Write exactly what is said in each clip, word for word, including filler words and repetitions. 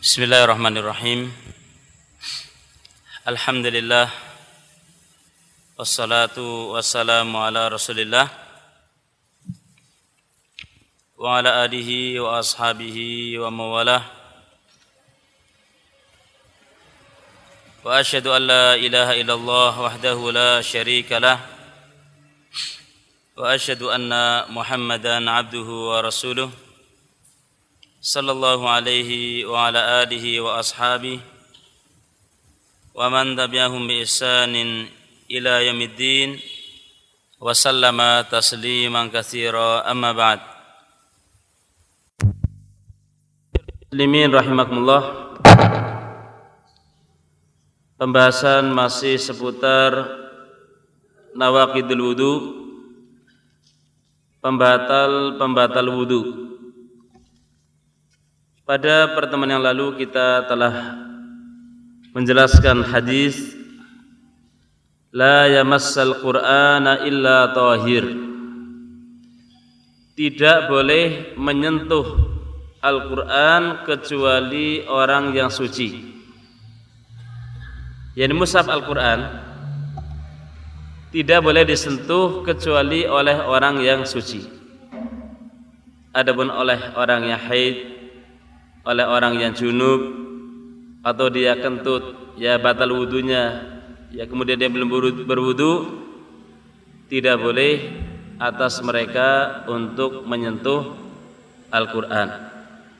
Bismillahirrahmanirrahim. Alhamdulillah. Wassalatu wassalamu ala Rasulillah wa ala alihi wa ashabihi wa mawalah. Wa asyhadu an la ilaha illallah wahdahu la syarika lah. Wa asyhadu anna Muhammadan abduhu wa rasuluh. Sallallahu alaihi wa ala alihi wa ashabihi wa man tabi'ahum bi ihsanin ila yaumiddin wa sallama tasliman katsira, amma ba'd. Muslimin rahimakumullah. Pembahasan masih seputar nawaqidul wudu, pembatal-pembatal wudu. Pada pertemuan yang lalu kita telah menjelaskan hadis la yamassal Qur'ana illa tahir. Tidak boleh menyentuh Al-Qur'an kecuali orang yang suci. Yani mushaf Al-Qur'an tidak boleh disentuh kecuali oleh orang yang suci. Adapun oleh orang yang haid, oleh orang yang junub, atau dia kentut, ya batal wudunya, ya kemudian dia belum berwudu, tidak boleh atas mereka untuk menyentuh Al-Qur'an.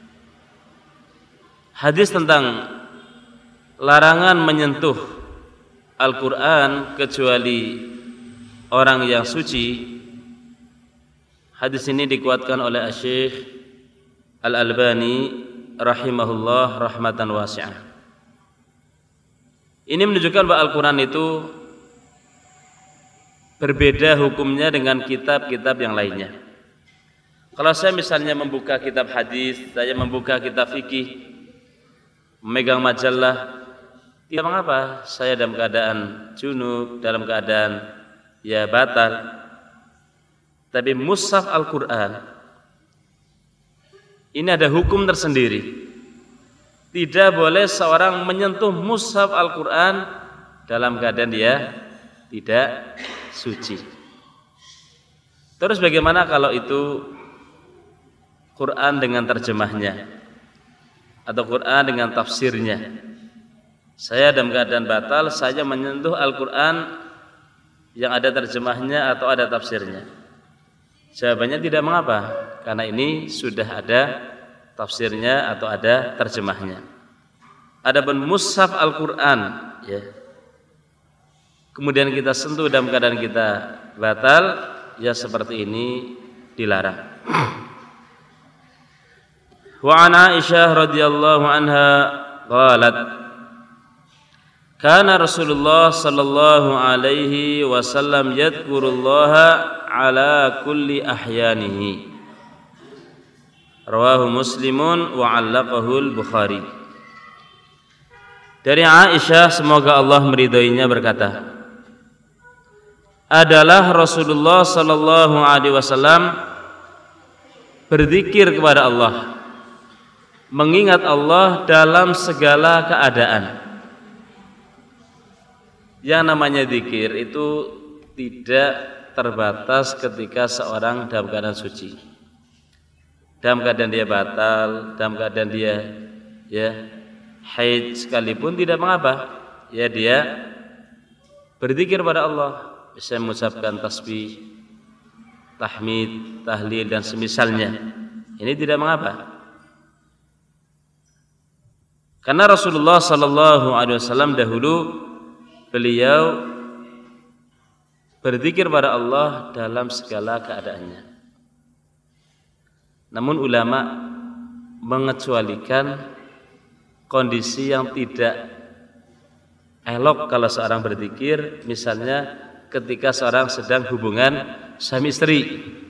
Hadis tentang larangan menyentuh Al-Qur'an kecuali orang yang suci, hadis ini dikuatkan oleh Syekh Al-Albani rahimahullah rahmatan wasi'ah. Ini menunjukkan bahwa Al-Quran itu berbeda hukumnya dengan kitab-kitab yang lainnya. Kalau saya misalnya membuka kitab hadis, saya membuka kitab fikih, memegang majalah, tidak mengapa. Saya dalam keadaan junub, dalam keadaan ya batal. Tapi mushaf Al-Quran ini ada hukum tersendiri. Tidak boleh seorang menyentuh mushaf Al-Quran dalam keadaan dia tidak suci. Terus bagaimana kalau itu Quran dengan terjemahnya atau Quran dengan tafsirnya? Saya dalam keadaan batal, saya menyentuh Al-Quran yang ada terjemahnya atau ada tafsirnya. Jawabannya tidak mengapa, karena ini sudah ada tafsirnya atau ada terjemahnya. Adapun mushaf Al-Qur'an ya, kemudian kita sentuh dalam keadaan kita batal, ya seperti ini dilarang. Wa an Aisyah radhiyallahu anha qalat kana Rasulullah sallallahu alaihi wasallam yadhkurullaha ala kulli ahyanihi. Rawahu Muslimun wa 'allaqahu al-Bukhari. Dari Aisyah, semoga Allah meridhoinya, berkata, adalah Rasulullah sallallahu alaihi wasallam berzikir kepada Allah, mengingat Allah dalam segala keadaan. Yang namanya zikir itu tidak terbatas ketika seorang dalam keadaan suci, dalam keadaan dia batal, dalam keadaan dia ya haid sekalipun tidak mengapa. Ya dia berzikir pada Allah, bisa mengucapkan tasbih, tahmid, tahlil dan semisalnya. Ini tidak mengapa. Karena Rasulullah sallallahu alaihi wasallam dahulu beliau berzikir pada Allah dalam segala keadaannya. Namun ulama mengecualikan kondisi yang tidak elok kalau seorang berzikir, misalnya ketika seorang sedang hubungan suami istri.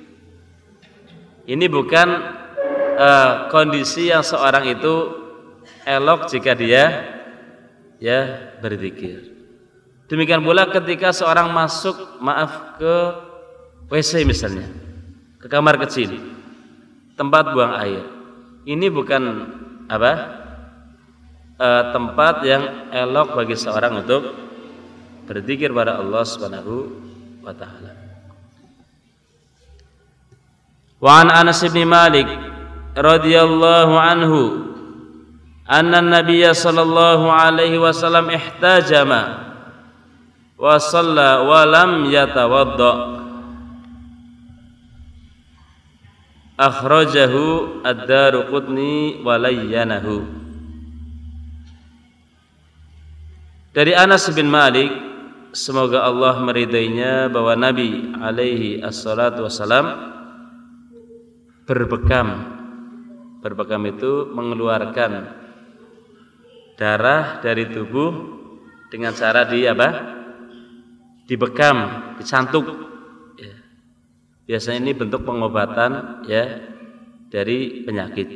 Ini bukan uh, kondisi yang seorang itu elok jika dia ya berzikir. Demikian pula ketika seorang masuk maaf ke W C misalnya, ke kamar kecil, tempat buang air. Ini bukan apa? uh, tempat yang elok bagi seorang untuk berzikir pada Allah Subhanahu wa taala. Wa an Anas bin Malik radhiyallahu anhu anna an-nabiy sallallahu alaihi wasallam ihtajama wa shalla wa lam yatawadda. Akhrajahu ad-Daruqutni wa layyanahu. Dari Anas bin Malik, semoga Allah meridainya, bahwa Nabi alaihi assalatu wassalam berbekam. Berbekam itu mengeluarkan darah dari tubuh dengan cara di apa? Dibekam, dicantuk. Ya. Biasanya ini bentuk pengobatan ya dari penyakit.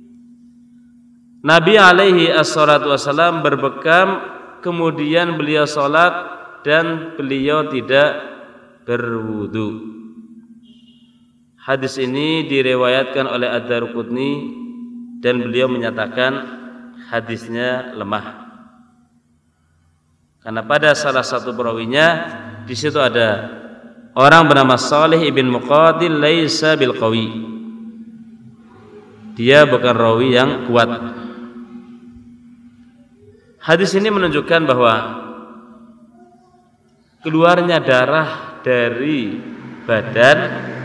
Nabi alaihi assalatu wassalam berbekam, kemudian beliau sholat dan beliau tidak berwudu. Hadis ini diriwayatkan oleh Ad-Daruqutni dan beliau menyatakan hadisnya lemah. Karena pada salah satu perawinya di situ ada orang bernama Salih ibn Muqatil laisa bil qawi. Dia bukan rawi yang kuat. Hadis ini menunjukkan bahwa keluarnya darah dari badan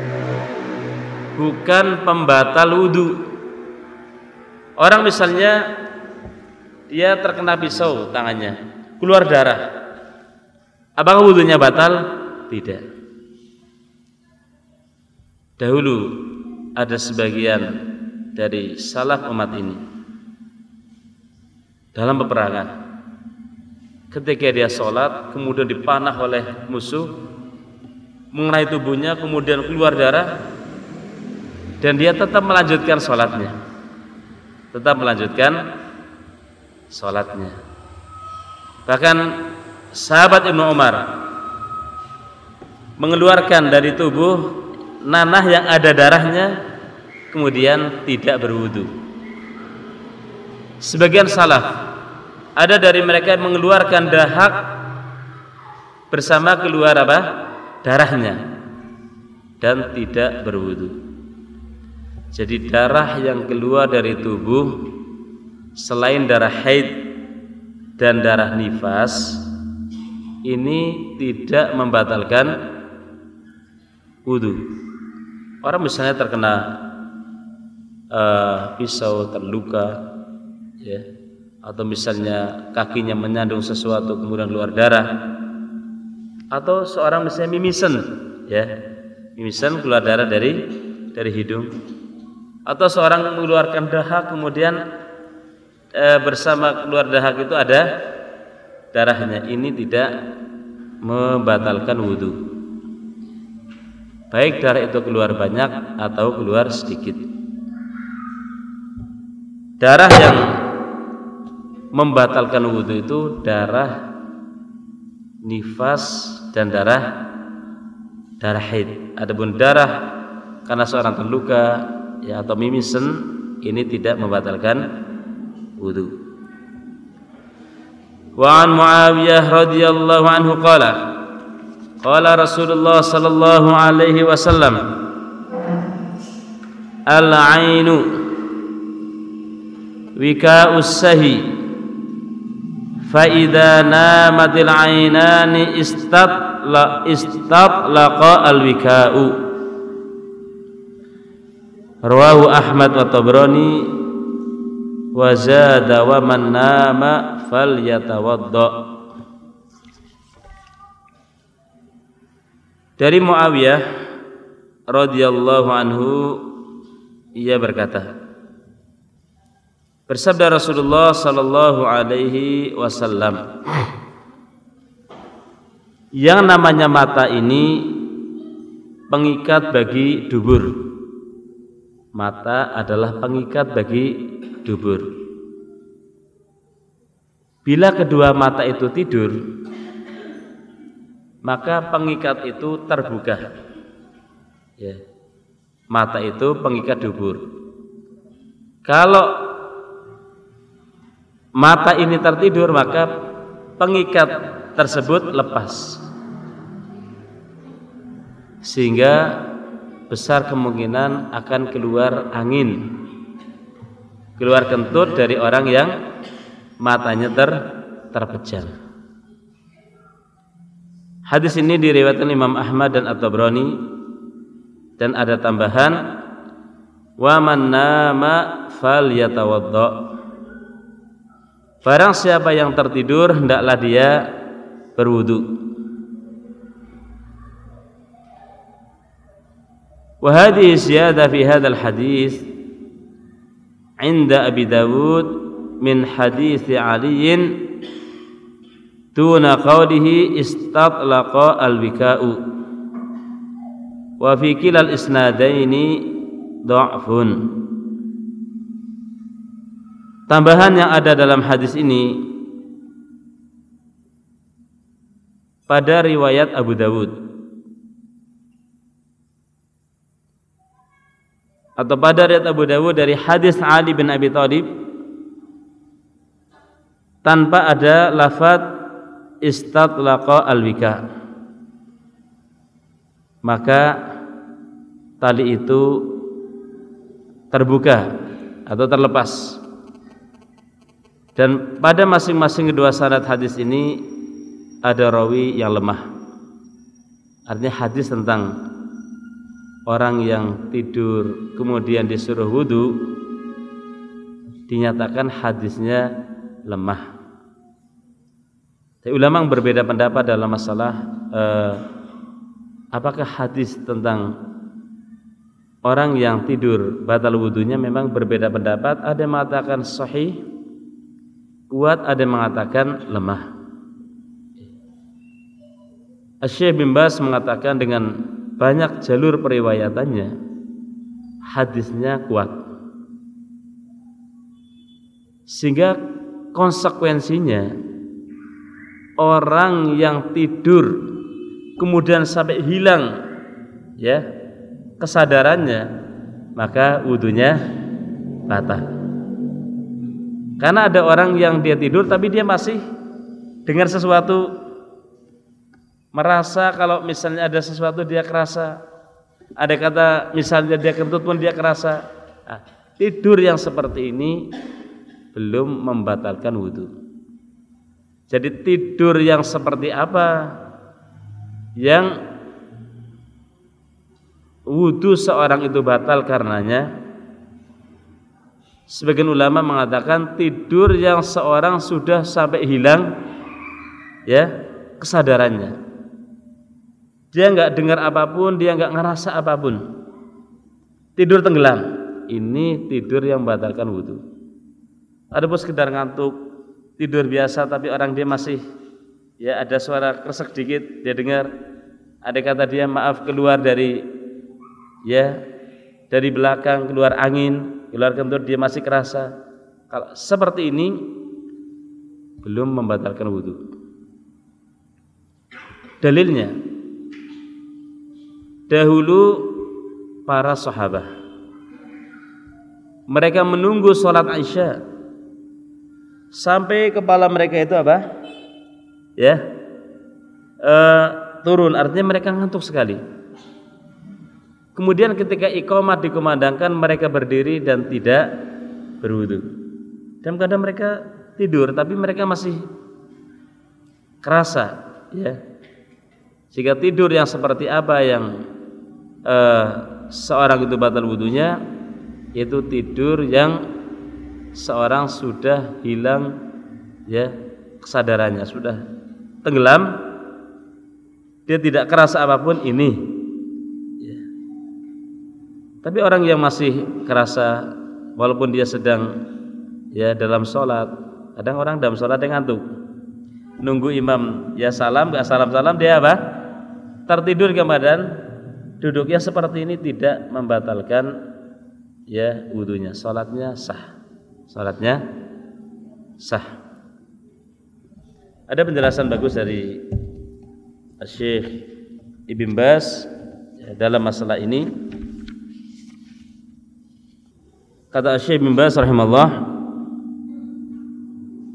bukan pembatal wudu. Orang misalnya dia terkena pisau tangannya, keluar darah, apakah wudunya batal? Tidak. Dahulu ada sebagian dari salaf umat ini dalam peperangan, ketika dia sholat kemudian dipanah oleh musuh, mengenai tubuhnya, kemudian keluar darah, dan dia tetap melanjutkan sholatnya, tetap melanjutkan sholatnya. Bahkan sahabat Ibnu Umar mengeluarkan dari tubuh nanah yang ada darahnya, kemudian tidak berwudu. Sebagian salaf ada dari mereka yang mengeluarkan dahak bersama keluar apa? Darahnya, dan tidak berwudu. Jadi darah yang keluar dari tubuh selain darah haid dan darah nifas ini tidak membatalkan wudu. Orang misalnya terkena uh, pisau, terluka, ya, atau misalnya kakinya menyandung sesuatu kemudian keluar darah, atau seorang misalnya mimisen, ya, mimisen keluar darah dari dari hidung, atau seorang mengeluarkan dahak kemudian e, bersama keluar dahak itu ada darahnya, ini tidak membatalkan wudu, baik darah itu keluar banyak atau keluar sedikit. Darah yang membatalkan wudu itu darah nifas dan darah darah haid. Adapun darah karena seorang terluka, ya, atau mimisen, ini tidak membatalkan wudu. Wa an Muawiyah radhiyallahu anhu qala qala Rasulullah sallallahu alaihi wasallam al-ainu wika'us sahi fa idza namatil ainani istatla istatlaqa al-wika'u. Rawahu Ahmad wa Tabrani wa zada wa man nama falyatawadda. Dari Muawiyah radhiyallahu anhu, ia berkata, bersabda Rasulullah sallallahu alaihi wasallam, yang namanya mata ini pengikat bagi dubur. Mata adalah pengikat bagi dubur. Bila kedua mata itu tidur, maka pengikat itu terbuka, ya. Mata itu pengikat dubur. Kalau mata ini tertidur, maka pengikat tersebut lepas, sehingga besar kemungkinan akan keluar angin, keluar kentut dari orang yang matanya ter terpejam. Hadis ini diriwayatkan Imam Ahmad dan At-Tabrani, dan ada tambahan wa man nama falyatawadda. Barang siapa yang tertidur, hendaklah dia berwudu. Wa hadhihi ziyadah fi hadzal hadis 'inda Abi Dawud min hadis Ali duna qawlihi istatlaqa al-wika'u wa fi kilal isnadaini dha'fun. Tambahan yang ada dalam hadis ini pada riwayat Abu Dawud atau pada riwayat Abu Dawud dari hadis Ali bin Abi Thalib tanpa ada lafaz istatlaqa al-wika, maka tali itu terbuka atau terlepas. Dan pada masing-masing kedua sanad hadis ini ada rawi yang lemah. Artinya hadis tentang orang yang tidur kemudian disuruh wudu dinyatakan hadisnya lemah. Tapi ulama berbeda pendapat dalam masalah eh, apakah hadis tentang orang yang tidur batal wudunya memang berbeda pendapat. Ada yang mengatakan sahih, kuat, ada yang mengatakan lemah. Syekh bin Baz mengatakan dengan banyak jalur periwayatannya hadisnya kuat, sehingga konsekuensinya orang yang tidur kemudian sampai hilang ya kesadarannya, maka wudunya batal. Karena ada orang yang dia tidur tapi dia masih dengar sesuatu, merasa kalau misalnya ada sesuatu dia kerasa, ada kata misalnya dia kentut pun dia kerasa. Nah, tidur yang seperti ini belum membatalkan wudu. Jadi tidur yang seperti apa yang wudu seorang itu batal karenanya? Sebagian ulama mengatakan tidur yang seorang sudah sampai hilang ya kesadarannya, dia nggak dengar apapun, dia nggak ngerasa apapun, tidur tenggelam, ini tidur yang membatalkan wudu. Adapun sekedar ngantuk, tidur biasa tapi orang dia masih ya ada suara kresek dikit dia dengar, ada kata dia maaf keluar dari ya dari belakang keluar angin, keluar kentut dia masih kerasa. Kalau seperti ini belum membatalkan wudu. Dalilnya, dahulu para sahabat mereka menunggu sholat Isya sampai kepala mereka itu apa? Ya, e, turun. Artinya mereka ngantuk sekali. Kemudian ketika iqamah dikumandangkan, mereka berdiri dan tidak berwudu. Dan kadang mereka tidur tapi mereka masih kerasa ya. Jika tidur yang seperti apa yang eh, seorang itu batal wudunya, yaitu tidur yang seorang sudah hilang ya kesadarannya, sudah tenggelam, dia tidak kerasa apapun ini. Tapi orang yang masih kerasa walaupun dia sedang ya dalam sholat, kadang orang dalam sholat dia ngantuk, nunggu imam ya salam, gak salam-salam dia apa? Tertidur kemudian duduk. Ya seperti ini tidak membatalkan ya wudunya, sholatnya sah, sholatnya sah. Ada penjelasan bagus dari Syekh Ibn Baz ya, dalam masalah ini. Kata Syekh bin Baz rahimahullah,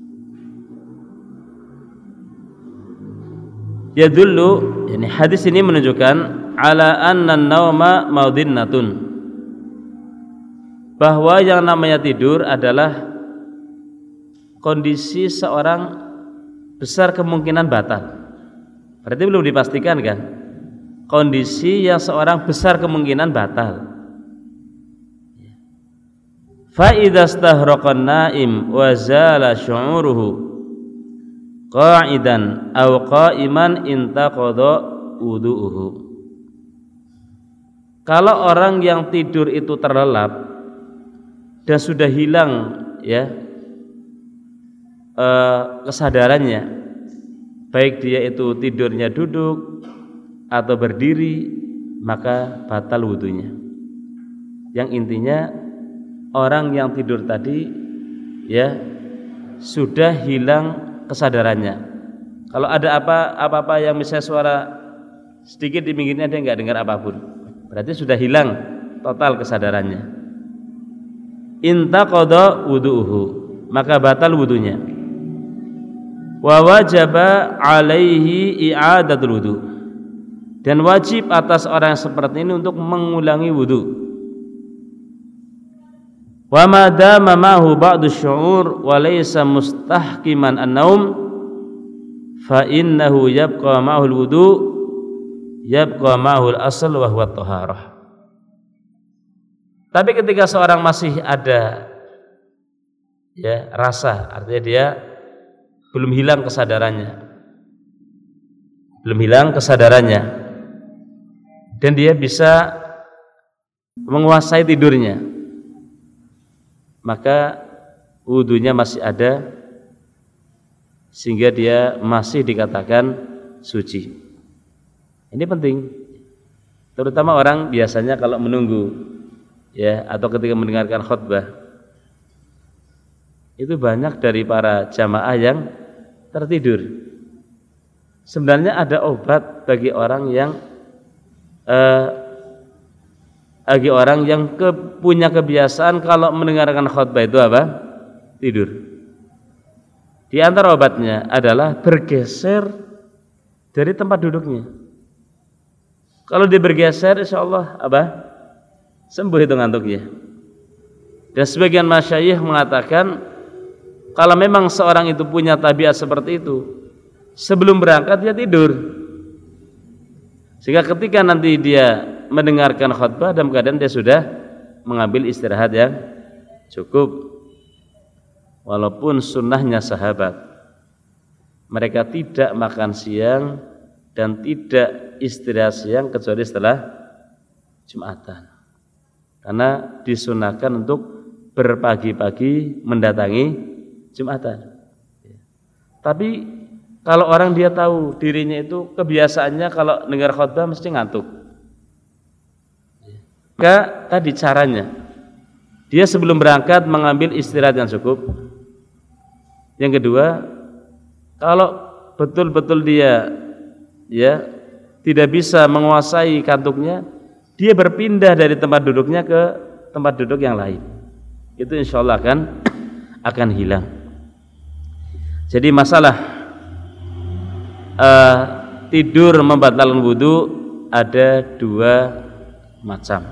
Yadullu, yani hadis ini menunjukkan ala anna nauma maudinnatun, bahwa yang namanya tidur adalah kondisi seorang besar kemungkinan batal. Berarti belum dipastikan kan? Kondisi yang seorang besar kemungkinan batal. Fa idza stahraqan naim wa zala syu'uruhu qa'idan aw qa'iman intaqadha wudu'uhu. Kalau orang yang tidur itu terlelap dan sudah hilang ya eh, kesadarannya, baik dia itu tidurnya duduk atau berdiri, maka batal wudunya. Yang intinya orang yang tidur tadi ya sudah hilang kesadarannya. Kalau ada apa apa-apa yang misalnya suara sedikit di pinggirnya, dia nggak dengar apapun, berarti sudah hilang total kesadarannya. Intaqadha wudu'uhu, maka batal wudunya. Wa wajaba alaihi i'adatul wudu, dan wajib atas orang yang seperti ini untuk mengulangi wudu. Wa ma dama ma'hu ba'du syu'ur wa laysa mustahkiman an-naum fa innahu yabqa ma'hu al-wudu yabqa ma'hu al-asl wa huwa at-taharah. Tapi ketika seorang masih ada ya rasa, artinya dia belum hilang kesadarannya. Belum hilang kesadarannya dan dia bisa menguasai tidurnya, maka wudunya masih ada sehingga dia masih dikatakan suci. Ini penting, terutama orang biasanya kalau menunggu ya atau ketika mendengarkan khutbah, itu banyak dari para jamaah yang tertidur. Sebenarnya ada obat bagi orang yang eh, bagi orang yang ke, punya kebiasaan kalau mendengarkan khutbah itu apa? Tidur. Di antara obatnya adalah bergeser dari tempat duduknya. Kalau dia bergeser, insya Allah apa? Sembuh itu ngantuknya. Dan sebagian masyayikh mengatakan kalau memang seorang itu punya tabiat seperti itu, sebelum berangkat dia tidur, sehingga ketika nanti dia mendengarkan khutbah dalam keadaan dia sudah mengambil istirahat yang cukup. Walaupun sunnahnya sahabat, mereka tidak makan siang dan tidak istirahat siang kecuali setelah Jumatan, karena disunahkan untuk berpagi-pagi mendatangi Jumatan. Tapi kalau orang dia tahu dirinya itu kebiasaannya kalau dengar khutbah mesti ngantuk, maka tadi caranya dia sebelum berangkat mengambil istirahat yang cukup. Yang kedua, kalau betul-betul dia ya tidak bisa menguasai kantuknya, dia berpindah dari tempat duduknya ke tempat duduk yang lain. Itu insya Allah akan akan hilang. Jadi masalah uh, tidur membatalkan wudu ada dua macam.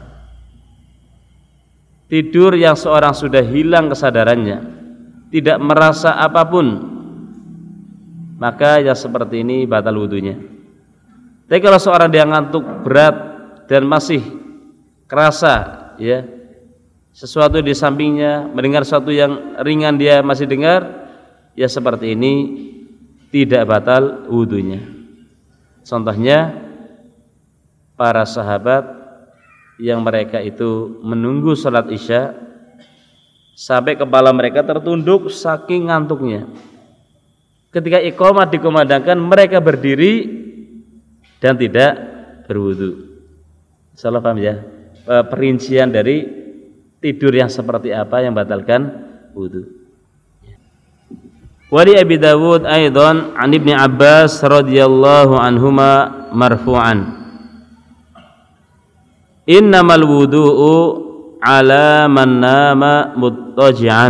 Tidur yang seorang sudah hilang kesadarannya, tidak merasa apapun, maka yang seperti ini batal wudunya. Tapi kalau seorang dia ngantuk berat dan masih kerasa ya sesuatu di sampingnya, mendengar sesuatu yang ringan dia masih dengar, ya seperti ini tidak batal wudunya. Contohnya para sahabat yang mereka itu menunggu salat Isya sampai kepala mereka tertunduk saking ngantuknya. Ketika iqamah dikumandangkan, mereka berdiri dan tidak berwudu. Salah paham ya? Perincian dari tidur yang seperti apa yang batalkan wudu. Wali Abi Dawud aidan an Ibnu Abbas radhiyallahu anhuma marfu'an, innamal wudu'u ala man nama muttaji'an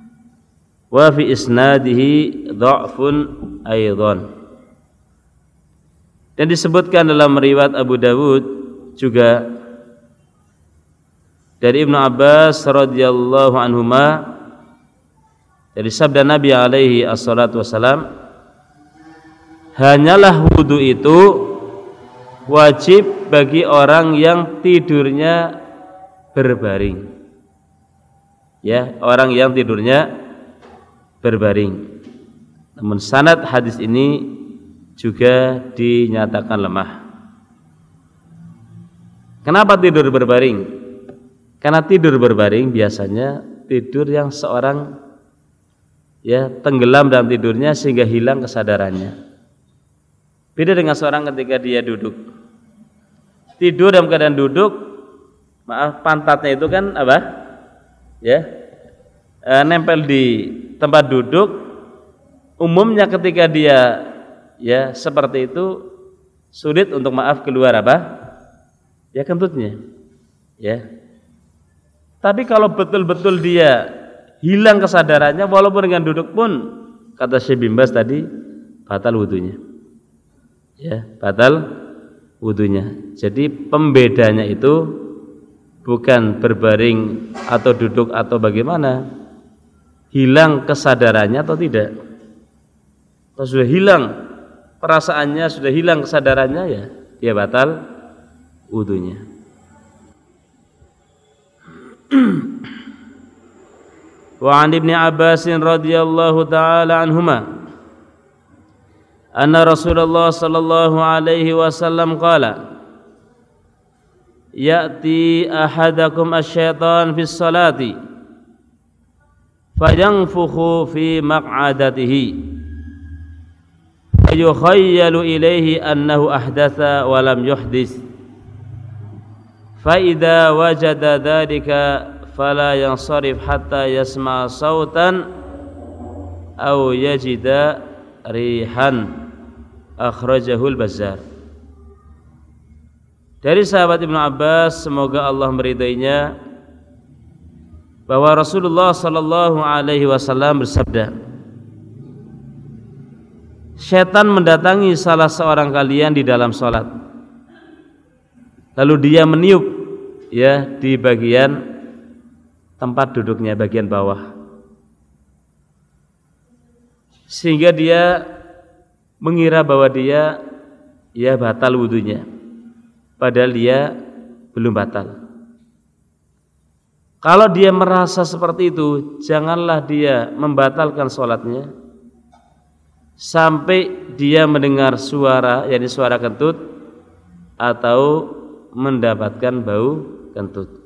wa fi isnadihi dha'fun aidan. Dan disebutkan dalam riwayat Abu Dawud juga dari Ibnu Abbas radhiyallahu anhuma, dari sabda Nabi alaihi assalatu wassalam, hanyalah wudu itu wajib bagi orang yang tidurnya berbaring. Ya, orang yang tidurnya berbaring. Namun sanad hadis ini juga dinyatakan lemah. Kenapa tidur berbaring? Karena tidur berbaring biasanya tidur yang seorang ya tenggelam dalam tidurnya sehingga hilang kesadarannya. Beda dengan seorang ketika dia duduk. Tidur dalam keadaan duduk, maaf pantatnya itu kan apa? Ya, e, nempel di tempat duduk. Umumnya ketika dia ya seperti itu sulit untuk maaf keluar apa? Ya kentutnya. Ya. Tapi kalau betul-betul dia hilang kesadarannya walaupun dengan duduk pun, kata Syekh bin Baz tadi, batal wudunya. Ya, batal wudunya. Jadi pembedanya itu bukan berbaring atau duduk atau bagaimana, hilang kesadarannya atau tidak. Kalau sudah hilang perasaannya, sudah hilang kesadarannya, ya dia batal wudunya. Wa an Ibnu Abbas radhiyallahu taala anhuma anna Rasulullah sallallahu alaihi wasallam qala ya'ti ahadakum asy-syaitan fis salati fayanfukhu fi maq'adatihi fayukhayyalu ilayhi annahu ahdatha wa lam yuhdits fa idza wajada dzalika fala yansarif hatta yasma sautan aw yajida rihan, akhrajahul Bazzar. Dari sahabat Ibnu Abbas, semoga Allah meridainya, bahwa Rasulullah sallallahu alaihi wasallam bersabda, syaitan mendatangi salah seorang kalian di dalam salat, lalu dia meniup ya di bagian tempat duduknya, bagian bawah, sehingga dia mengira bahwa dia ya batal wudunya, padahal dia belum batal. Kalau dia merasa seperti itu, janganlah dia membatalkan sholatnya sampai dia mendengar suara, yakni suara kentut, atau mendapatkan bau kentut.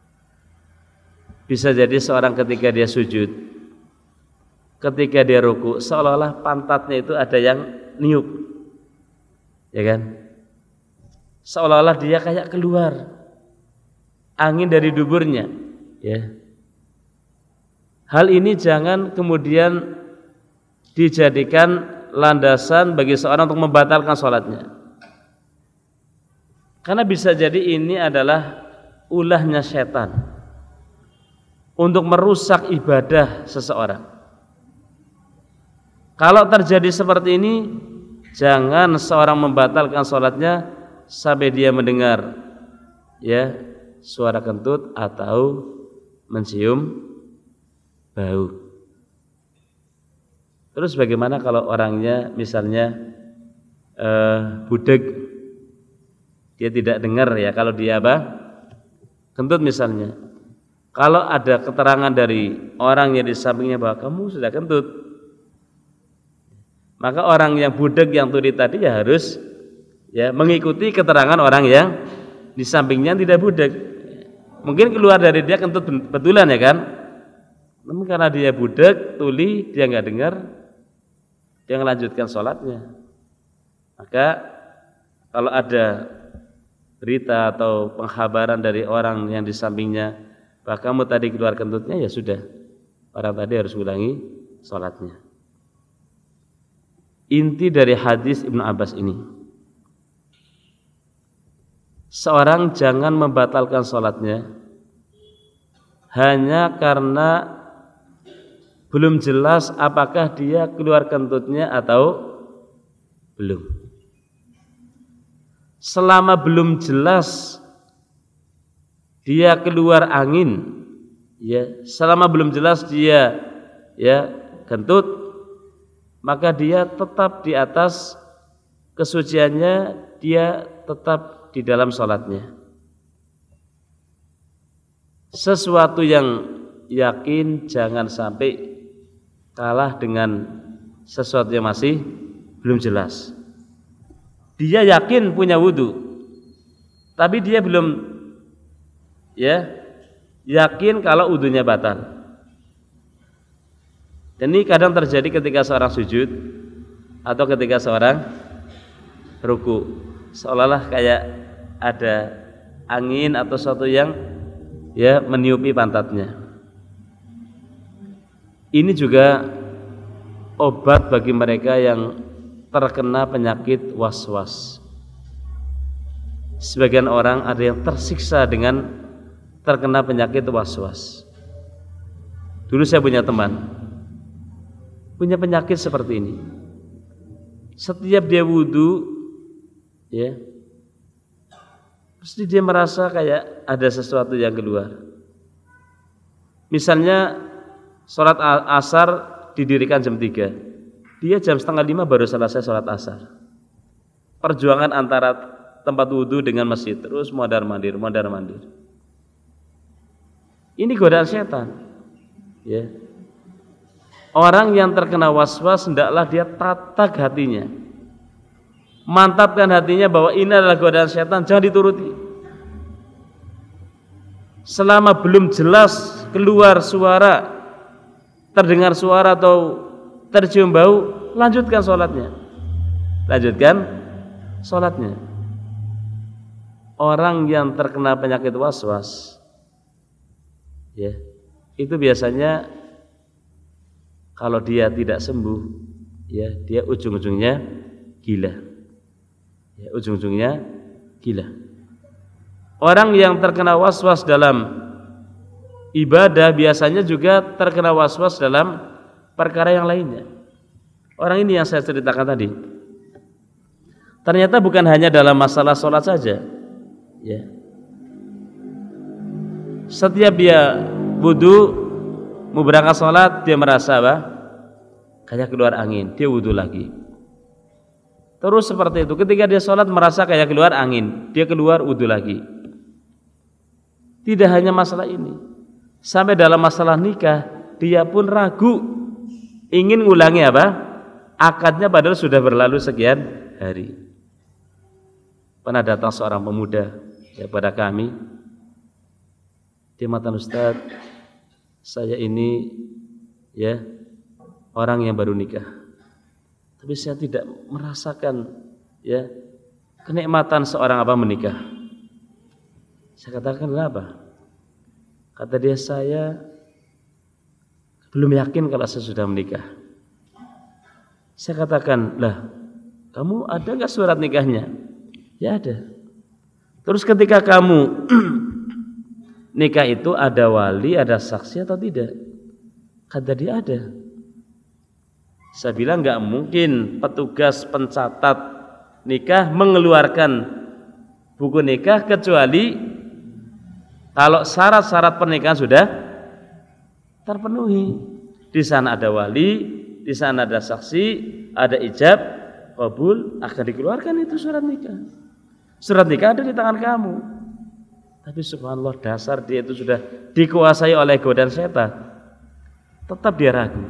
Bisa jadi seorang ketika dia sujud, ketika dia ruku, seolah-olah pantatnya itu ada yang niup, ya kan? Seolah-olah dia kayak keluar angin dari duburnya, ya. Hal ini jangan kemudian dijadikan landasan bagi seorang untuk membatalkan sholatnya, karena bisa jadi ini adalah ulahnya setan untuk merusak ibadah seseorang. Kalau terjadi seperti ini, jangan seorang membatalkan sholatnya sampai dia mendengar ya suara kentut atau mencium bau. Terus bagaimana kalau orangnya misalnya eh, budeg, dia tidak dengar ya kalau dia apa? Kentut misalnya. Kalau ada keterangan dari orang yang di sampingnya bahwa kamu sudah kentut, maka orang yang budeg yang tuli tadi ya harus ya mengikuti keterangan orang yang di sampingnya tidak budeg. Mungkin keluar dari dia kentut betulan ya kan, namun karena dia budeg tuli, dia nggak dengar, dia melanjutkan sholatnya. Maka kalau ada berita atau pengkhabaran dari orang yang di sampingnya bahwa kamu tadi keluar kentutnya, ya sudah, orang tadi harus ulangi sholatnya. Inti dari hadis Ibnu Abbas ini, seorang jangan membatalkan sholatnya hanya karena belum jelas apakah dia keluar kentutnya atau belum. selama belum jelas dia keluar angin, ya, selama belum jelas dia ya kentut, maka dia tetap di atas kesuciannya, dia tetap di dalam sholatnya. Sesuatu yang yakin jangan sampai kalah dengan sesuatu yang masih belum jelas. Dia yakin punya wudu, tapi dia belum ya yakin kalau wudunya batal. Dan ini kadang terjadi ketika seorang sujud atau ketika seorang ruku, seolah-olah kayak ada angin atau sesuatu yang ya meniupi pantatnya. Ini juga obat bagi mereka yang terkena penyakit was-was. Sebagian orang ada yang tersiksa dengan terkena penyakit was-was. Dulu saya punya teman punya penyakit seperti ini. Setiap dia wudu, ya, pasti dia merasa kayak ada sesuatu yang keluar. Misalnya sholat asar didirikan jam tiga, dia jam setengah lima baru selesai sholat asar. Perjuangan antara tempat wudhu dengan masjid, terus mondar mandir, mondar mandir. Ini godaan setan, ya. Orang yang terkena was-was hendaklah dia tatak hatinya, mantapkan hatinya bahwa ini adalah godaan setan, jangan dituruti. Selama belum jelas keluar suara, terdengar suara atau tercium bau, lanjutkan sholatnya. Lanjutkan sholatnya. Orang yang terkena penyakit was-was, ya, itu biasanya kalau dia tidak sembuh, ya, dia ujung-ujungnya gila. Ya, ujung-ujungnya gila. Orang yang terkena was-was dalam ibadah biasanya juga terkena was-was dalam perkara yang lainnya. Orang ini yang saya ceritakan tadi, ternyata bukan hanya dalam masalah sholat saja, ya. Setiap dia wudu mau berangkat sholat, dia merasa apa? Kayak keluar angin, dia wudu lagi. Terus seperti itu, ketika dia sholat merasa kayak keluar angin, dia keluar wudu lagi. Tidak hanya masalah ini, sampai dalam masalah nikah, dia pun ragu, ingin ngulangi apa? Akadnya padahal sudah berlalu sekian hari. Pernah datang seorang pemuda ya pada kami, dia mengatakan, Ustaz, saya ini ya orang yang baru nikah, tapi saya tidak merasakan ya kenikmatan seorang apa menikah. Saya katakan, kenapa? Kata dia, saya belum yakin kalau saya sudah menikah. Saya katakan, lah, kamu ada nggak surat nikahnya? Ya ada. Terus ketika kamu nikah itu ada wali, ada saksi atau tidak? Kata dia ada. Saya bilang nggak mungkin petugas pencatat nikah mengeluarkan buku nikah kecuali kalau syarat-syarat pernikahan sudah terpenuhi. Di sana ada wali, di sana ada saksi, ada ijab, kabul, akan dikeluarkan itu surat nikah. Surat nikah ada di tangan kamu. Tapi subhanallah, dasar dia itu sudah dikuasai oleh godaan setan, tetap dia ragu.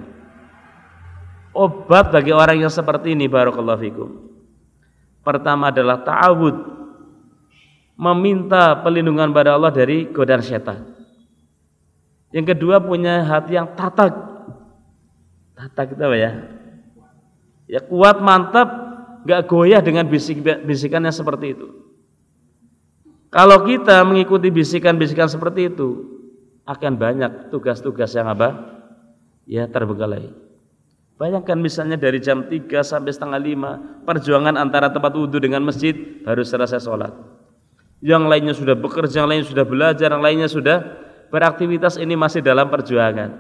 Obat bagi orang yang seperti ini, barakallahu fikum, pertama adalah ta'awud, meminta perlindungan pada Allah dari godaan setan. Yang kedua, punya hati yang tatak. Tatak itu apa ya? Ya kuat, mantap, gak goyah dengan bisik-bisikan yang seperti itu. Kalau kita mengikuti bisikan-bisikan seperti itu, akan banyak tugas-tugas yang apa? Ya terbengkalai. Bayangkan misalnya dari jam tiga sampai setengah lima, perjuangan antara tempat wudhu dengan masjid, baru selesai sholat. Yang lainnya sudah bekerja, yang lainnya sudah belajar, yang lainnya sudah beraktivitas, ini masih dalam perjuangan.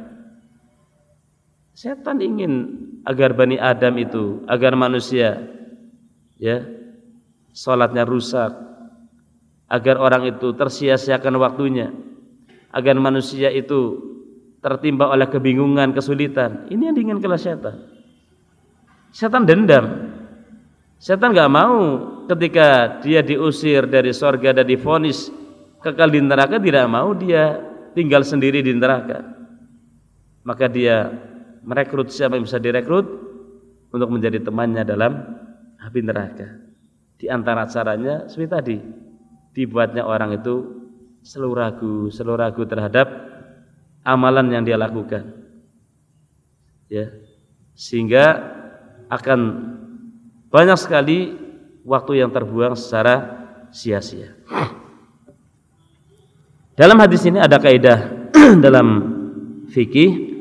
Setan ingin agar Bani Adam itu, agar manusia ya salatnya rusak, agar orang itu tersia-siakan waktunya, agar manusia itu tertimpa oleh kebingungan, kesulitan. Ini yang diinginkan oleh setan. Setan dendam. Setan nggak mau ketika dia diusir dari sorga dan divonis kekal di neraka, tidak mau dia tinggal sendiri di neraka. Maka dia merekrut siapa yang bisa direkrut untuk menjadi temannya dalam api neraka. Di antara caranya seperti tadi, dibuatnya orang itu selalu ragu, selalu ragu terhadap amalan yang dia lakukan, ya, sehingga akan banyak sekali waktu yang terbuang secara sia-sia. Dalam hadis ini ada kaidah dalam fikih,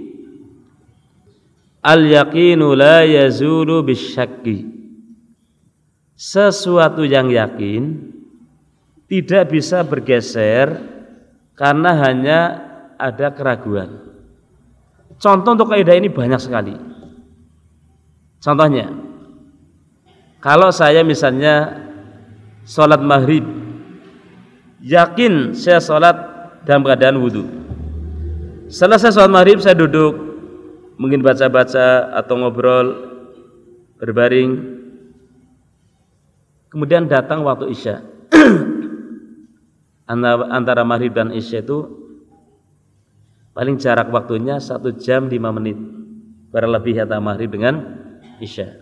al-yaqinu la yazulu bisyakki. Sesuatu yang yakin tidak bisa bergeser karena hanya ada keraguan. Contoh untuk kaidah ini banyak sekali. Contohnya, kalau saya misalnya sholat maghrib, yakin saya sholat dalam keadaan wudhu. Selesai sholat maghrib saya duduk, mungkin baca-baca atau ngobrol, berbaring. Kemudian datang waktu isya. Antara maghrib dan isya itu paling jarak waktunya satu jam lima menit, berlebih antara maghrib dengan isya.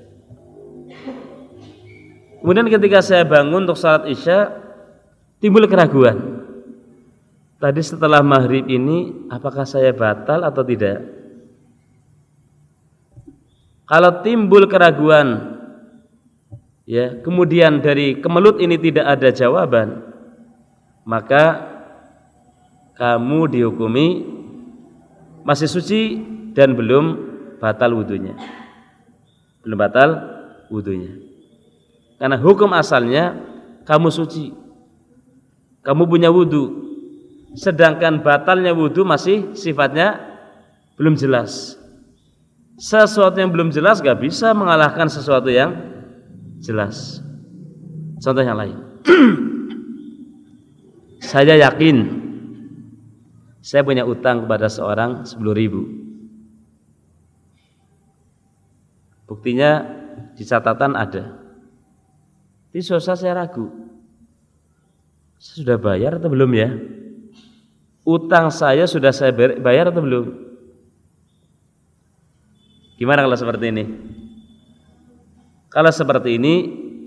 Kemudian ketika saya bangun untuk salat isya, timbul keraguan. Tadi setelah maghrib ini apakah saya batal atau tidak? Kalau timbul keraguan, ya, kemudian dari kemelut ini tidak ada jawaban, maka kamu dihukumi masih suci dan belum batal wudunya. Belum batal wudunya. Karena hukum asalnya kamu suci, kamu punya wudu, sedangkan batalnya wudu masih sifatnya belum jelas. Sesuatu yang belum jelas gak bisa mengalahkan sesuatu yang jelas. Contoh yang lain. Saya yakin saya punya utang kepada seorang sepuluh ribu. Buktinya di catatan ada. Di sosa saya ragu, saya sudah bayar atau belum ya? Utang saya sudah saya bayar atau belum? Gimana kalau seperti ini? Kalau seperti ini,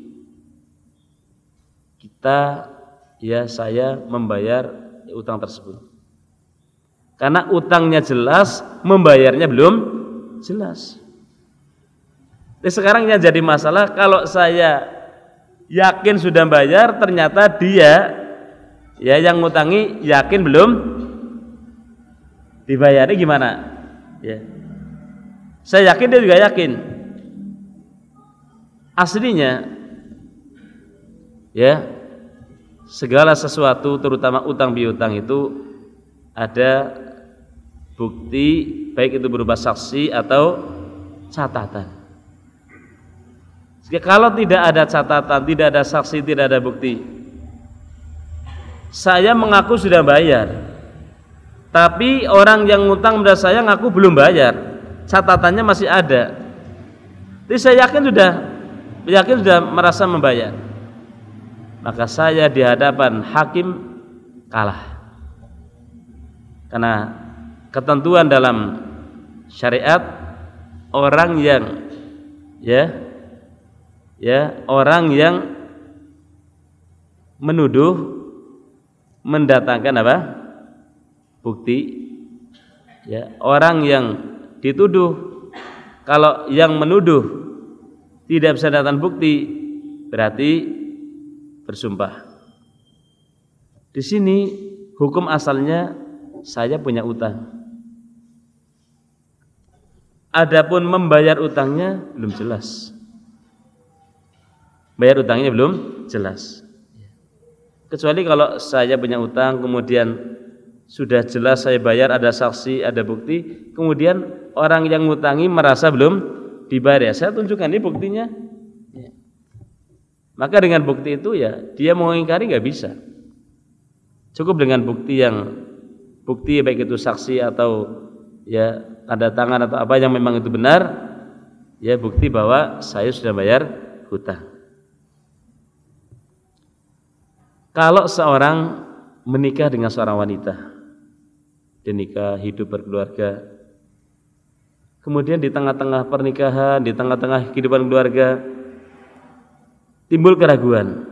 kita, ya, saya membayar utang tersebut. Karena utangnya jelas, membayarnya belum jelas. Jadi sekarang yang jadi masalah, kalau saya yakin sudah bayar, ternyata dia, ya, yang ngutangi yakin belum dibayari, gimana? Ya. Saya yakin, dia juga yakin. Aslinya, ya, segala sesuatu terutama utang piutang itu ada bukti, baik itu berupa saksi atau catatan. Jika kalau tidak ada catatan, tidak ada saksi, tidak ada bukti, saya mengaku sudah bayar, tapi orang yang ngutang pada saya ngaku belum bayar, catatannya masih ada. Jadi saya yakin sudah yakin sudah merasa membayar, maka saya di hadapan hakim kalah. Karena ketentuan dalam syariat, orang yang ya ya orang yang menuduh mendatangkan apa? Bukti. Ya, orang yang dituduh, kalau yang menuduh tidak bisa datang bukti, berarti bersumpah. Di sini hukum asalnya saya punya utang. Adapun membayar utangnya belum jelas. Bayar utangnya belum jelas. Kecuali kalau saya punya utang, kemudian sudah jelas saya bayar, ada saksi, ada bukti, kemudian orang yang ngutangi merasa belum dibayar, ya, saya tunjukkan ini buktinya, ya. Maka dengan bukti itu ya dia mau ingkari nggak bisa. Cukup dengan bukti yang bukti baik itu saksi atau ya tanda tangan atau apa yang memang itu benar, ya bukti bahwa saya sudah bayar hutang. Kalau seorang menikah dengan seorang wanita, dia nikah, hidup berkeluarga, kemudian di tengah-tengah pernikahan, di tengah-tengah kehidupan keluarga timbul keraguan,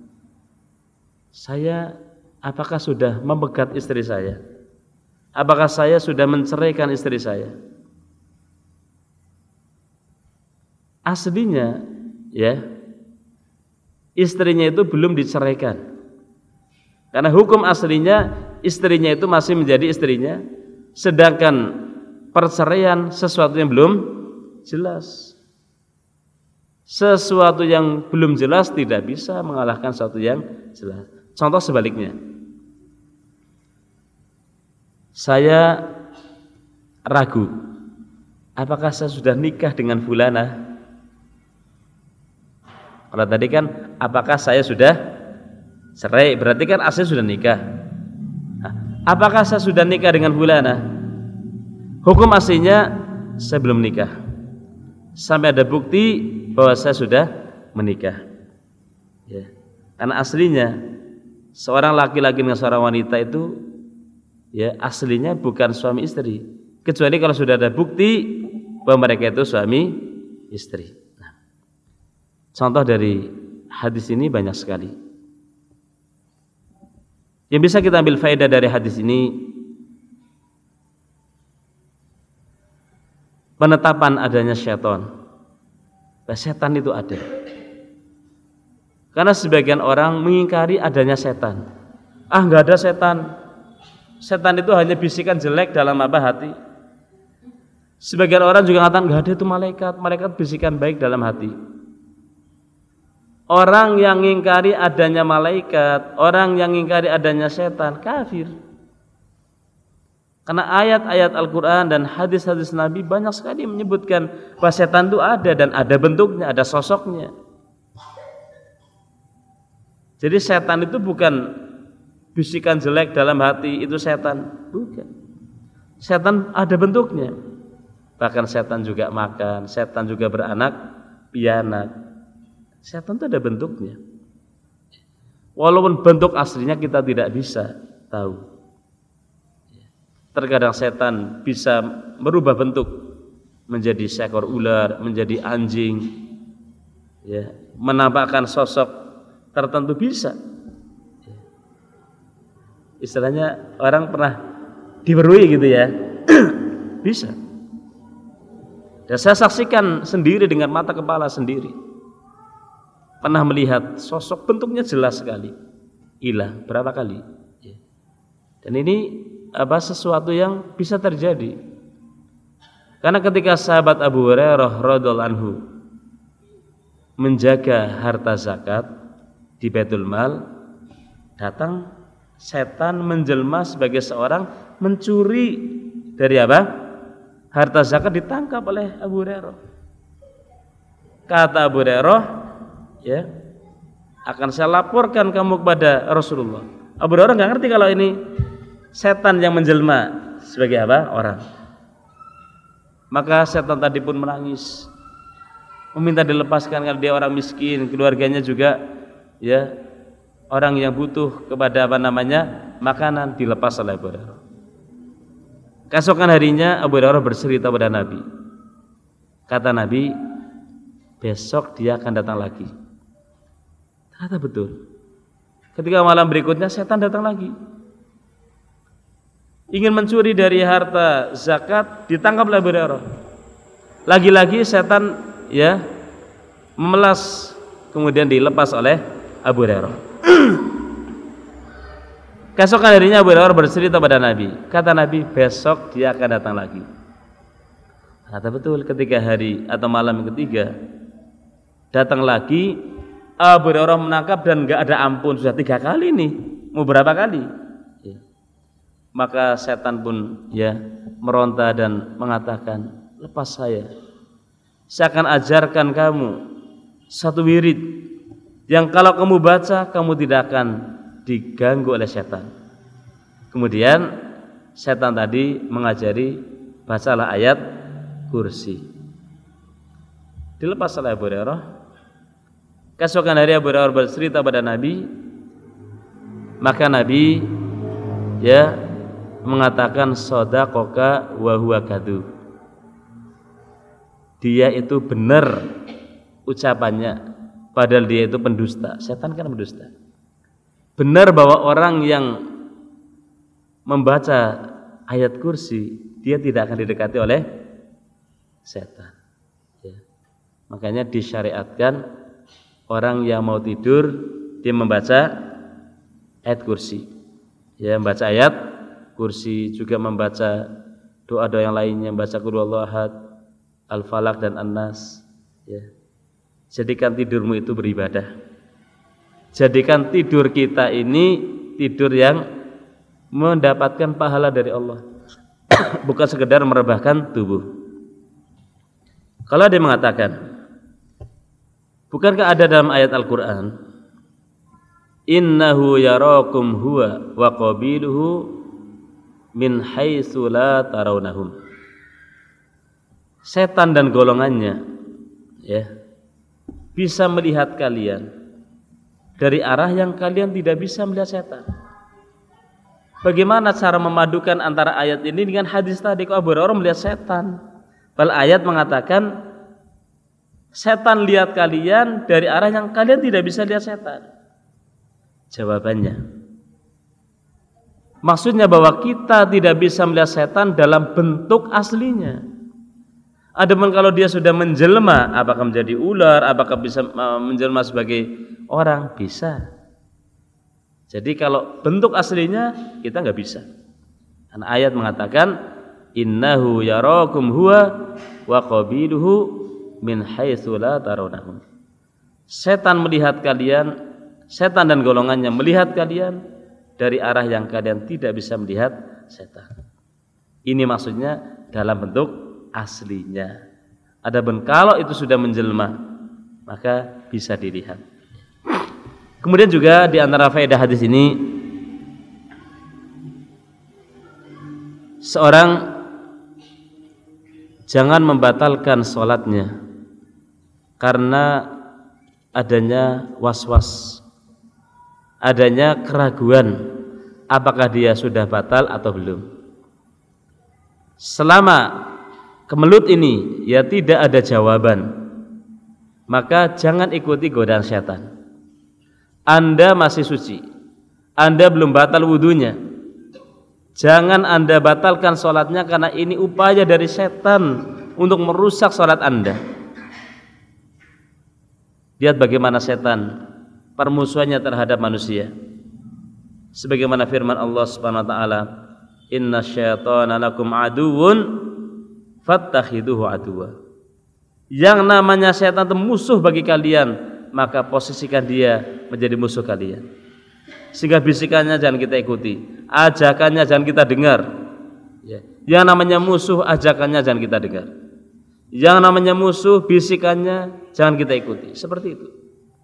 saya apakah sudah memegat istri saya? Apakah saya sudah menceraikan istri saya? Aslinya ya istrinya itu belum diceraikan. Karena hukum aslinya istrinya itu masih menjadi istrinya, sedangkan perceraian sesuatu yang belum jelas. Sesuatu yang belum jelas tidak bisa mengalahkan sesuatu yang jelas. Contoh sebaliknya, saya ragu, apakah saya sudah nikah dengan fulanah? Kalau tadi kan, apakah saya sudah cerai, berarti kan asli sudah nikah. Nah, apakah saya sudah nikah dengan fulanah? Hukum aslinya saya belum nikah sampai ada bukti bahwa saya sudah menikah. Ya. Karena aslinya seorang laki-laki dengan seorang wanita itu ya aslinya bukan suami istri, kecuali kalau sudah ada bukti bahwa mereka itu suami istri. Nah, contoh dari hadis ini banyak sekali. Yang bisa kita ambil faedah dari hadis ini, penetapan adanya syaitan. Setan itu ada. Karena sebagian orang mengingkari adanya setan. Ah, nggak ada setan. Setan itu hanya bisikan jelek dalam apa hati. Sebagian orang juga mengatakan nggak ada itu malaikat. Malaikat bisikan baik dalam hati. Orang yang mengingkari adanya malaikat, orang yang mengingkari adanya setan, kafir. Karena ayat-ayat Al-Quran dan hadis-hadis Nabi banyak sekali menyebutkan bahwa setan itu ada dan ada bentuknya, ada sosoknya. Jadi setan itu bukan bisikan jelek dalam hati, itu setan, bukan. Setan ada bentuknya. Bahkan setan juga makan, setan juga beranak pianak. Setan itu ada bentuknya. Walaupun bentuk aslinya kita tidak bisa tahu. Terkadang setan bisa merubah bentuk menjadi seekor ular, menjadi anjing, ya, menampakkan sosok tertentu bisa. Istilahnya orang pernah diberui gitu ya, bisa. Dan saya saksikan sendiri dengan mata kepala sendiri. Pernah melihat sosok bentuknya jelas sekali, hilang berapa kali. Dan ini apa sesuatu yang bisa terjadi. Karena ketika sahabat Abu Hurairah radhiyallahu anhu menjaga harta zakat di Baitul Mal, datang setan menjelma sebagai seorang mencuri dari apa? Harta zakat, ditangkap oleh Abu Hurairah. Kata Abu Hurairah, ya, akan saya laporkan kamu kepada Rasulullah. Abu Hurairah nggak ngerti kalau ini setan yang menjelma sebagai apa? Orang. Maka setan tadi pun menangis, meminta dilepaskan kalau dia orang miskin, keluarganya juga ya orang yang butuh kepada apa namanya makanan, dilepas oleh Abu Hurairah. Keesokan harinya Abu Hurairah bercerita pada Nabi. Kata Nabi, besok dia akan datang lagi. Ternyata betul. Ketika malam berikutnya setan datang lagi, ingin mencuri dari harta zakat, ditangkap oleh Abu Hurairah. Lagi-lagi setan ya memelas, kemudian dilepas oleh Abu Hurairah. Keesokan harinya Abu Hurairah bercerita pada Nabi. Kata Nabi, besok dia akan datang lagi. Kata betul, ketika hari atau malam yang ketiga datang lagi, Abu Hurairah menangkap dan enggak ada ampun. Sudah tiga kali nih, mau berapa kali? Ya. Maka setan pun ya meronta dan mengatakan, lepas saya. Saya akan ajarkan kamu satu wirid yang kalau kamu baca kamu tidak akan diganggu oleh setan. Kemudian setan tadi mengajari bacalah ayat kursi. Dilepas oleh Abu Hurairah. Keesokan hari Abu Hurairah bercerita pada Nabi, maka Nabi ya mengatakan shadaqaka wa huwa kadzub. Dia itu benar ucapannya, padahal dia itu pendusta. Setan kan pendusta. Benar bahwa orang yang membaca ayat kursi dia tidak akan didekati oleh setan. Ya. Makanya disyariatkan orang yang mau tidur dia membaca ayat kursi. Ya, membaca ayat kursi, juga membaca doa-doa yang lainnya, membaca qul huwallahu ahad, Al-Falaq dan An-Nas. Ya. Jadikan tidurmu itu beribadah. Jadikan tidur kita ini tidur yang mendapatkan pahala dari Allah, bukan sekedar merebahkan tubuh. Kalau dia mengatakan, bukankah ada dalam ayat Al-Quran, innahu yarakum huwa wa qabiluhu min haitsu la tarawnahum. Setan dan golongannya ya bisa melihat kalian dari arah yang kalian tidak bisa melihat setan. Bagaimana cara memadukan antara ayat ini dengan hadis tadi? Kok Abu Hurairah melihat setan? Padahal ayat mengatakan setan lihat kalian dari arah yang kalian tidak bisa lihat setan. Jawabannya, maksudnya bahwa kita tidak bisa melihat setan dalam bentuk aslinya. Adapun kalau dia sudah menjelma, apakah menjadi ular, apakah bisa menjelma sebagai orang? Bisa. Jadi kalau bentuk aslinya kita nggak bisa. Karena ayat mengatakan innahu yarakum huwa wa qabiluhu min haitsu la tarawnahum. Setan melihat kalian, setan dan golongannya melihat kalian dari arah yang kalian tidak bisa melihat setan. Ini maksudnya dalam bentuk aslinya. Adapun kalau itu sudah menjelma, maka bisa dilihat. Kemudian juga di antara faedah hadis ini, seorang jangan membatalkan sholatnya karena adanya was-was, adanya keraguan apakah dia sudah batal atau belum. Selama kemelut ini ya tidak ada jawaban, maka jangan ikuti godaan setan. Anda masih suci, Anda belum batal wudunya, jangan Anda batalkan sholatnya karena ini upaya dari setan untuk merusak sholat Anda. Lihat bagaimana setan permusuhannya terhadap manusia. Sebagaimana firman Allah Subhanahu wa taala, "Inna syaitana lakum aduwwun fattakhiduhu aduwwa." Yang namanya setan itu musuh bagi kalian, maka posisikan dia menjadi musuh kalian. Sehingga bisikannya jangan kita ikuti, ajakannya jangan kita dengar. Ya. Yang namanya musuh, ajakannya jangan kita dengar. Yang namanya musuh, bisikannya jangan kita ikuti. Seperti itu.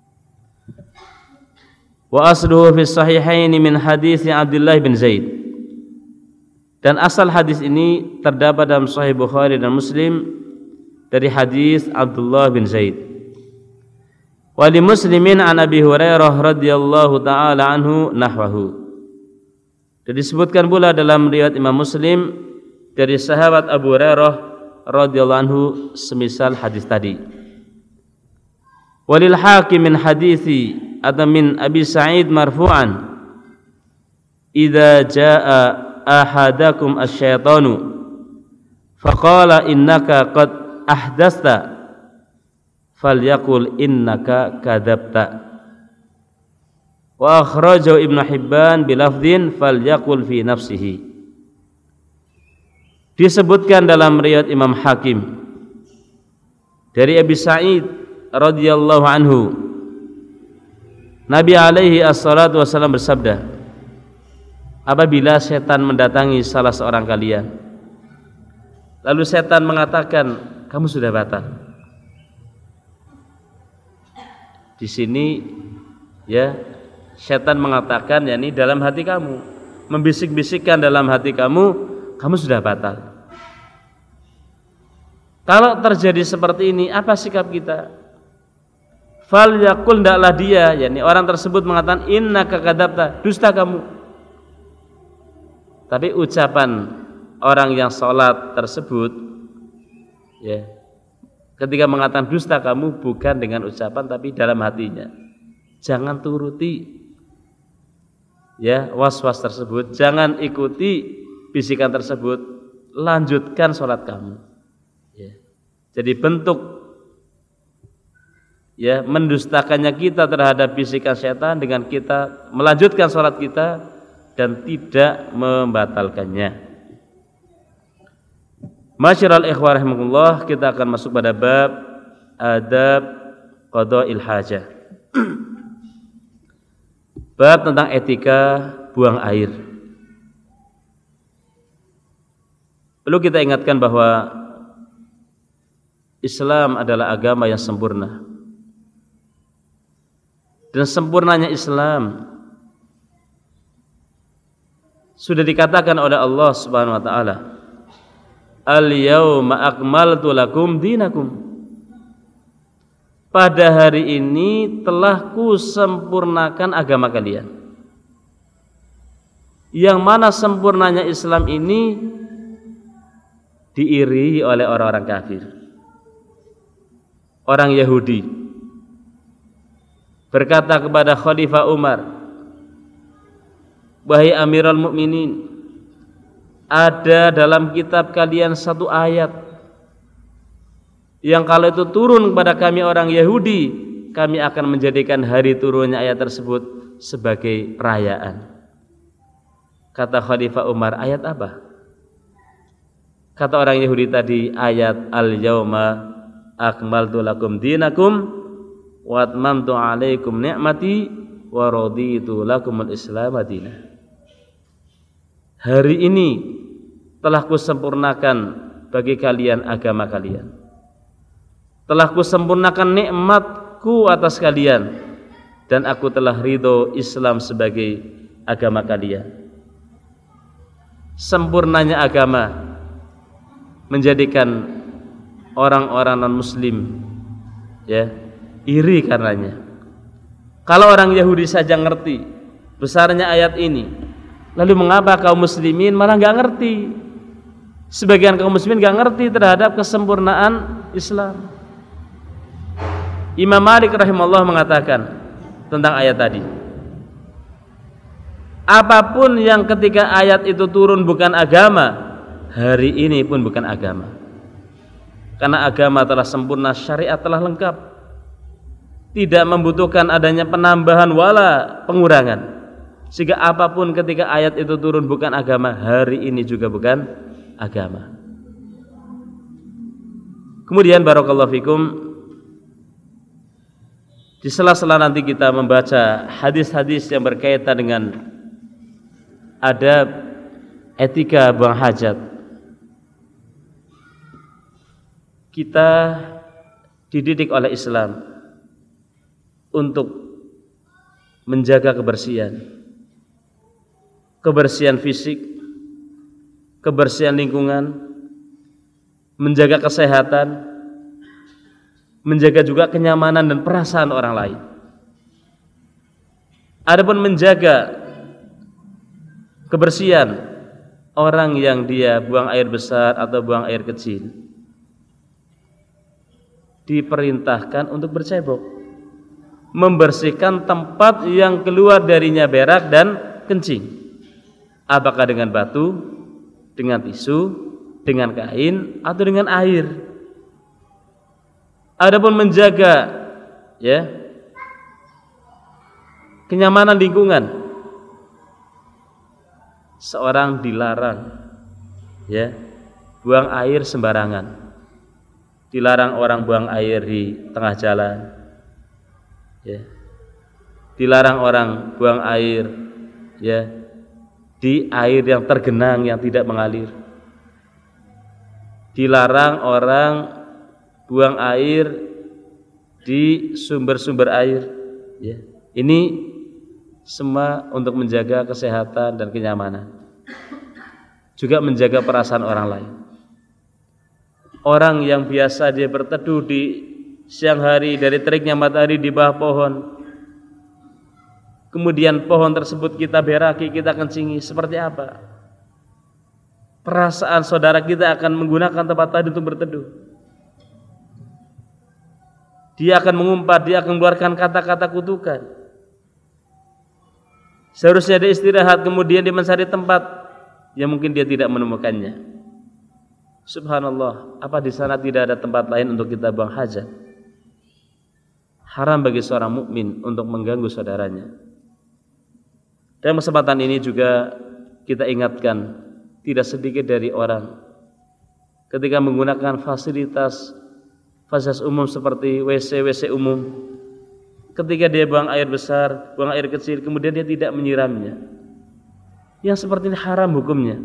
Wa asluhu fi sahihain min hadits Abdullah bin Zaid. Dan asal hadis ini terdapat dalam Sahih Bukhari dan Muslim dari hadis Abdullah bin Zaid. Wa li Muslimin an Abi Hurairah radhiyallahu taala anhu nahwahu. Dan disebutkan pula dalam riwayat Imam Muslim dari sahabat Abu Hurairah radhiyallahu anhu semisal hadis tadi. Walil Hakim min hadithi atau min Abi Sa'id marfu'an, idza jaa ahadakum asyaitanu faqala innaka qad ahdasta falyaqul innaka kadzabta. Wa akhrajahu Ibnu Hibban bilafdhin falyaqul fi nafsihi. Disebutkan dalam riwayat Imam Hakim dari Abi Sa'id radhiyallahu anhu, Nabi alaihi assalatu wassalam bersabda, apabila setan mendatangi salah seorang kalian, lalu setan mengatakan, kamu sudah batal. Di sini Ya, setan mengatakan yakni dalam hati kamu, membisik-bisikkan dalam hati kamu, kamu sudah batal. Kalau terjadi seperti ini, apa sikap kita? Fal yakul, ndaklah dia, yakni orang tersebut mengatakan innaka kadzabta, dusta kamu. Tapi ucapan orang yang sholat tersebut, ya, ketika mengatakan dusta kamu bukan dengan ucapan tapi dalam hatinya. Jangan turuti ya was-was tersebut, jangan ikuti bisikan tersebut, lanjutkan sholat kamu. Ya. Jadi bentuk ya mendustakannya kita terhadap bisikan setan dengan kita melanjutkan sholat kita dan tidak membatalkannya. Masyiral ikhwah rahimakumullah, kita akan masuk pada bab adab qada'il hajah. Bab tentang etika buang air. Perlu kita ingatkan bahwa Islam adalah agama yang sempurna. Dan sempurnanya Islam sudah dikatakan oleh Allah Subhanahu wa taala, al-yauma akmaltu lakum dinakum. Pada hari ini telah kusempurnakan agama kalian. Yang mana sempurnanya Islam ini diiri oleh orang-orang kafir. Orang Yahudi berkata kepada Khalifah Umar, wahai Amirul Mukminin, ada dalam kitab kalian satu ayat yang kalau itu turun kepada kami orang Yahudi, kami akan menjadikan hari turunnya ayat tersebut sebagai perayaan. Kata Khalifah Umar, ayat apa? Kata orang Yahudi tadi, ayat al-yauma akmaltu lakum dinakum wa atmamtu alaikum ni'mati wa raditu lakumul islam madinah. Hari ini telah kusempurnakan bagi kalian agama kalian. Telah kusempurnakan nikmatku atas kalian dan aku telah ridho Islam sebagai agama kalian. Sempurnanya agama menjadikan orang-orang non-muslim ya iri karenanya. Kalau orang Yahudi saja ngerti besarnya ayat ini, lalu mengapa kaum muslimin malah nggak ngerti? Sebagian kaum muslimin nggak ngerti terhadap kesempurnaan Islam. Imam Malik rahimahullah mengatakan tentang ayat tadi, apapun yang ketika ayat itu turun bukan agama, hari ini pun bukan agama. Karena agama telah sempurna, syariat telah lengkap, tidak membutuhkan adanya penambahan wala pengurangan. Sehingga apapun ketika ayat itu turun bukan agama, hari ini juga bukan agama. Kemudian barakallahu fikum, di sela-sela nanti kita membaca hadis-hadis yang berkaitan dengan adab etika buang hajat. Kita dididik oleh Islam untuk menjaga kebersihan, kebersihan fisik, kebersihan lingkungan, menjaga kesehatan, menjaga juga kenyamanan dan perasaan orang lain. Adapun menjaga kebersihan orang yang dia buang air besar atau buang air kecil, diperintahkan untuk bercebok, membersihkan tempat yang keluar darinya berak dan kencing, apakah dengan batu, dengan tisu, dengan kain, atau dengan air. Adapun menjaga ya kenyamanan lingkungan, seorang dilarang ya buang air sembarangan. Dilarang orang buang air di tengah jalan ya. Dilarang orang buang air ya di air yang tergenang yang tidak mengalir. Dilarang orang buang air di sumber-sumber air ya. Ini semua untuk menjaga kesehatan dan kenyamanan, juga menjaga perasaan orang lain. Orang yang biasa dia berteduh di siang hari dari teriknya matahari di bawah pohon, kemudian pohon tersebut kita beraki, kita kencingi, seperti apa perasaan saudara kita akan menggunakan tempat tadi untuk berteduh? Dia akan mengumpat, dia akan mengeluarkan kata-kata kutukan. Seharusnya dia istirahat, kemudian dia mencari tempat yang mungkin dia tidak menemukannya. Subhanallah, apa di sana tidak ada tempat lain untuk kita buang hajat? Haram bagi seorang mukmin untuk mengganggu saudaranya. Dalam kesempatan ini juga kita ingatkan, tidak sedikit dari orang ketika menggunakan fasilitas fasilitas umum seperti W C W C umum, ketika dia buang air besar, buang air kecil, kemudian dia tidak menyiramnya. Yang seperti ini haram hukumnya.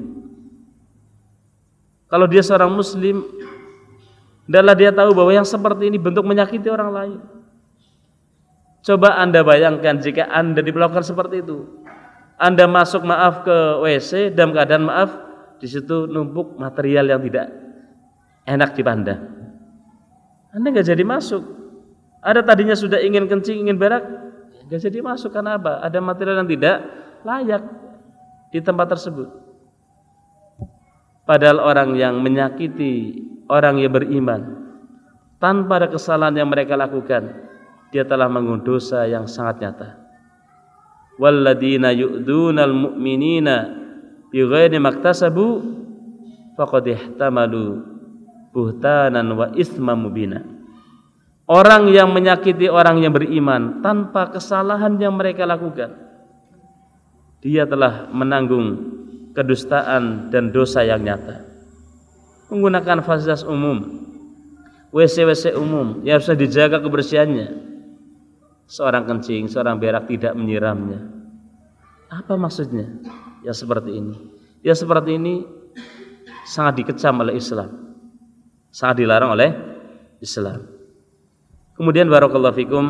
Kalau dia seorang muslim, hendaklah dia tahu bahwa yang seperti ini bentuk menyakiti orang lain. Coba Anda bayangkan jika Anda diperlakukan seperti itu. Anda masuk maaf ke W C dalam keadaan maaf, di situ numpuk material yang tidak enak dipandang. Anda nggak jadi masuk. Ada tadinya sudah ingin kencing, ingin berak, nggak jadi masuk karena apa? Ada material yang tidak layak di tempat tersebut. Padahal orang yang menyakiti orang yang beriman tanpa ada kesalahan yang mereka lakukan, dia telah mengandung dosa yang sangat nyata. Walladzina yu'dunal mu'minina bighairi maktasabu faqad ihtamalu buhtanan wa isman mubina. Orang yang menyakiti orang yang beriman tanpa kesalahan yang mereka lakukan, dia telah menanggung kedustaan dan dosa yang nyata. Menggunakan fasilitas umum, W C W C umum yang harus dijaga kebersihannya, seorang kencing, seorang berak tidak menyiramnya. Apa maksudnya? Ya seperti ini. Ya seperti ini sangat dikecam oleh Islam, sangat dilarang oleh Islam. Kemudian barakallahu fikum,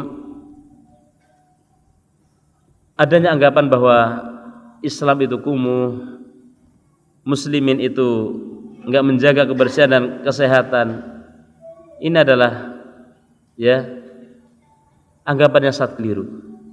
adanya anggapan bahwa Islam itu kumuh, muslimin itu enggak menjaga kebersihan dan kesehatan. Ini adalah ya anggapan yang sangat keliru.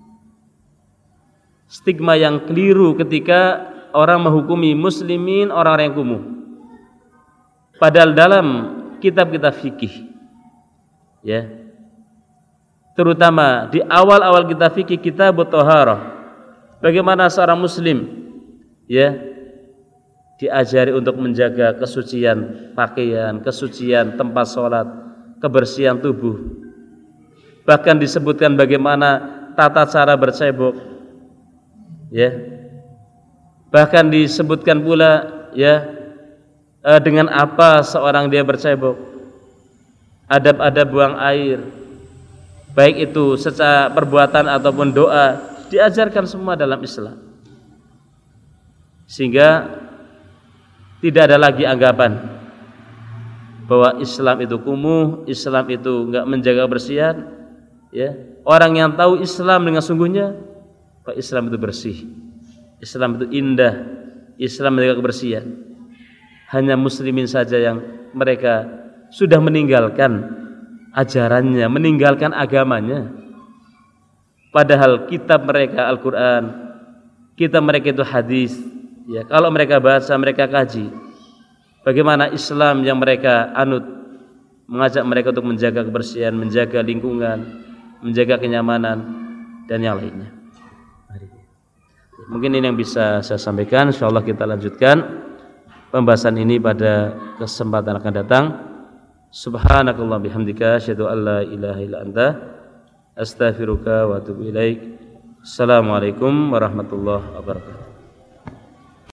Stigma yang keliru ketika orang menghukumi muslimin orang-orang yang kumuh. Padahal dalam kitab-kitab fikih, ya, terutama di awal-awal kitab fikih, kitab Thaharah, bagaimana seorang muslim ya diajari untuk menjaga kesucian pakaian, kesucian tempat sholat, kebersihan tubuh. Bahkan disebutkan bagaimana tata cara bercebok, ya. Bahkan disebutkan pula ya eh, dengan apa seorang dia bercebok, adab-adab buang air, baik itu secara perbuatan ataupun doa, diajarkan semua dalam Islam. Sehingga tidak ada lagi anggapan bahwa Islam itu kumuh, Islam itu enggak menjaga kebersihan, ya. Orang yang tahu Islam dengan sungguhnya, bahwa Islam itu bersih, Islam itu indah, Islam menjaga kebersihan. Hanya muslimin saja yang mereka sudah meninggalkan ajarannya, meninggalkan agamanya. Padahal kitab mereka Al-Quran, kitab mereka itu hadis. Ya, kalau mereka baca, mereka kaji, bagaimana Islam yang mereka anut, mengajak mereka untuk menjaga kebersihan, menjaga lingkungan, menjaga kenyamanan dan yang lainnya. Mungkin ini yang bisa saya sampaikan. Insyaallah kita lanjutkan pembahasan ini pada kesempatan akan datang. Subhanakallah bihamdika asyhadu an la ilaha illa anta astaghfiruka wa atubu ilaik. Assalamualaikum warahmatullahi wabarakatuh.